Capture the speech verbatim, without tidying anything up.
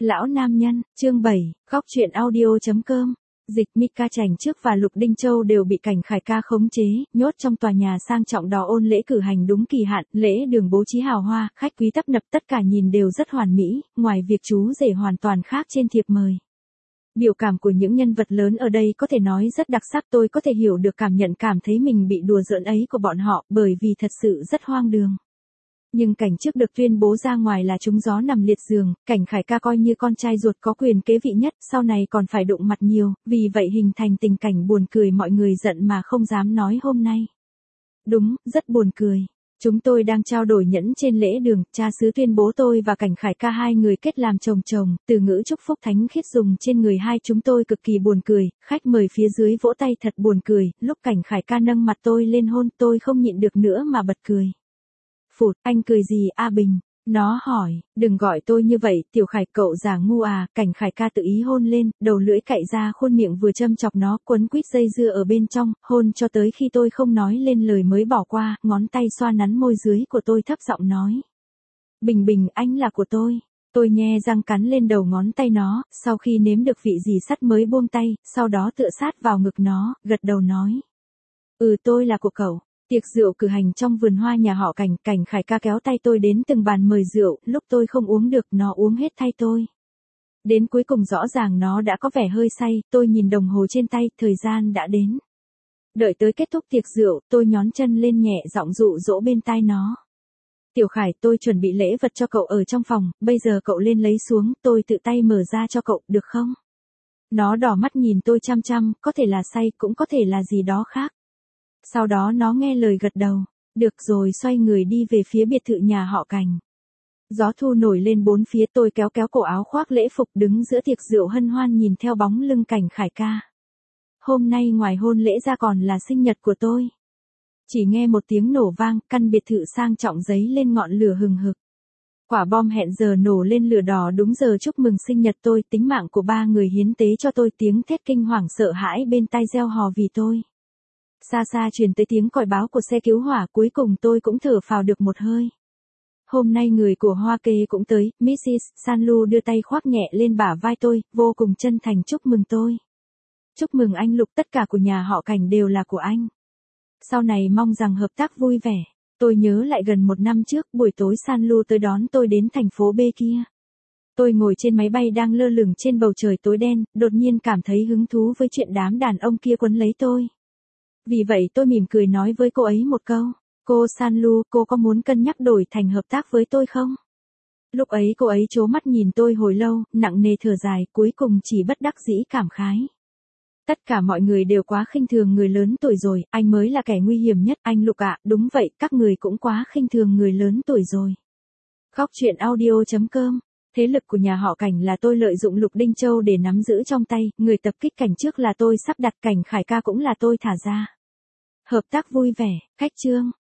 Lão nam nhân, chương bảy, góc truyện audio.com. Dịch Mika Chành trước và Lục Đinh Châu đều bị Cảnh Khải ca khống chế, nhốt trong tòa nhà sang trọng đó ôn lễ cử hành đúng kỳ hạn, lễ đường bố trí hào hoa, khách quý tấp nập tất cả nhìn đều rất hoàn mỹ, ngoài việc chú rể hoàn toàn khác trên thiệp mời. Biểu cảm của những nhân vật lớn ở đây có thể nói rất đặc sắc, tôi có thể hiểu được cảm nhận cảm thấy mình bị đùa giỡn ấy của bọn họ, bởi vì thật sự rất hoang đường. Nhưng Cảnh trước được tuyên bố ra ngoài là trúng gió nằm liệt giường, Cảnh Khải ca coi như con trai ruột có quyền kế vị nhất, sau này còn phải đụng mặt nhiều, vì vậy hình thành tình cảnh buồn cười mọi người giận mà không dám nói hôm nay. Đúng, rất buồn cười. Chúng tôi đang trao đổi nhẫn trên lễ đường, cha xứ tuyên bố tôi và Cảnh Khải ca hai người kết làm chồng chồng, từ ngữ chúc phúc thánh khiết dùng trên người hai chúng tôi cực kỳ buồn cười, khách mời phía dưới vỗ tay thật buồn cười, lúc Cảnh Khải ca nâng mặt tôi lên hôn tôi không nhịn được nữa mà bật cười. Phụt, anh cười gì A Bình? Nó hỏi, đừng gọi tôi như vậy, Tiểu Khải cậu giả ngu à, Cảnh Khải ca tự ý hôn lên, đầu lưỡi cạy ra khuôn miệng vừa châm chọc nó, quấn quýt dây dưa ở bên trong, hôn cho tới khi tôi không nói lên lời mới bỏ qua, ngón tay xoa nắn môi dưới của tôi thấp giọng nói. Bình Bình, anh là của tôi. Tôi nhe răng cắn lên đầu ngón tay nó, sau khi nếm được vị gì sắt mới buông tay, sau đó tựa sát vào ngực nó, gật đầu nói. Ừ tôi là của cậu. Tiệc rượu cử hành trong vườn hoa nhà họ Cảnh, Cảnh Khải ca kéo tay tôi đến từng bàn mời rượu, lúc tôi không uống được nó uống hết thay tôi. Đến cuối cùng rõ ràng nó đã có vẻ hơi say, tôi nhìn đồng hồ trên tay, thời gian đã đến. Đợi tới kết thúc tiệc rượu, tôi nhón chân lên nhẹ giọng dụ dỗ bên tai nó. Tiểu Khải, tôi chuẩn bị lễ vật cho cậu ở trong phòng, bây giờ cậu lên lấy xuống, tôi tự tay mở ra cho cậu, được không? Nó đỏ mắt nhìn tôi chăm chăm, có thể là say, cũng có thể là gì đó khác. Sau đó nó nghe lời gật đầu, được rồi xoay người đi về phía biệt thự nhà họ Cảnh. Gió thu nổi lên bốn phía tôi kéo kéo cổ áo khoác lễ phục đứng giữa tiệc rượu hân hoan nhìn theo bóng lưng Cảnh Khải ca. Hôm nay ngoài hôn lễ ra còn là sinh nhật của tôi. Chỉ nghe một tiếng nổ vang, căn biệt thự sang trọng giấy lên ngọn lửa hừng hực. Quả bom hẹn giờ nổ lên lửa đỏ đúng giờ chúc mừng sinh nhật tôi, tính mạng của ba người hiến tế cho tôi, tiếng thét kinh hoàng sợ hãi bên tai reo hò vì tôi. Xa xa truyền tới tiếng còi báo của xe cứu hỏa, cuối cùng tôi cũng thở phào được một hơi. Hôm nay người của Hoa Kê cũng tới, mít xít Sanlu đưa tay khoác nhẹ lên bả vai tôi, vô cùng chân thành chúc mừng tôi. Chúc mừng anh Lục, tất cả của nhà họ Cảnh đều là của anh. Sau này mong rằng hợp tác vui vẻ. Tôi nhớ lại gần một năm trước, buổi tối Sanlu tới đón tôi đến thành phố B kia. Tôi ngồi trên máy bay đang lơ lửng trên bầu trời tối đen, đột nhiên cảm thấy hứng thú với chuyện đám đàn ông kia quấn lấy tôi. Vì vậy tôi mỉm cười nói với cô ấy một câu, cô Sanlu, cô có muốn cân nhắc đổi thành hợp tác với tôi không? Lúc ấy cô ấy trố mắt nhìn tôi hồi lâu, nặng nề thở dài, cuối cùng chỉ bất đắc dĩ cảm khái. Tất cả mọi người đều quá khinh thường người lớn tuổi rồi, anh mới là kẻ nguy hiểm nhất, anh Lục ạ, đúng vậy, các người cũng quá khinh thường người lớn tuổi rồi. Góc truyện audio.com. Thế lực của nhà họ Cảnh là tôi lợi dụng Lục Đinh Châu để nắm giữ trong tay, người tập kích Cảnh trước là tôi sắp đặt, Cảnh Khải ca cũng là tôi thả ra. Hợp tác vui vẻ, khách trương.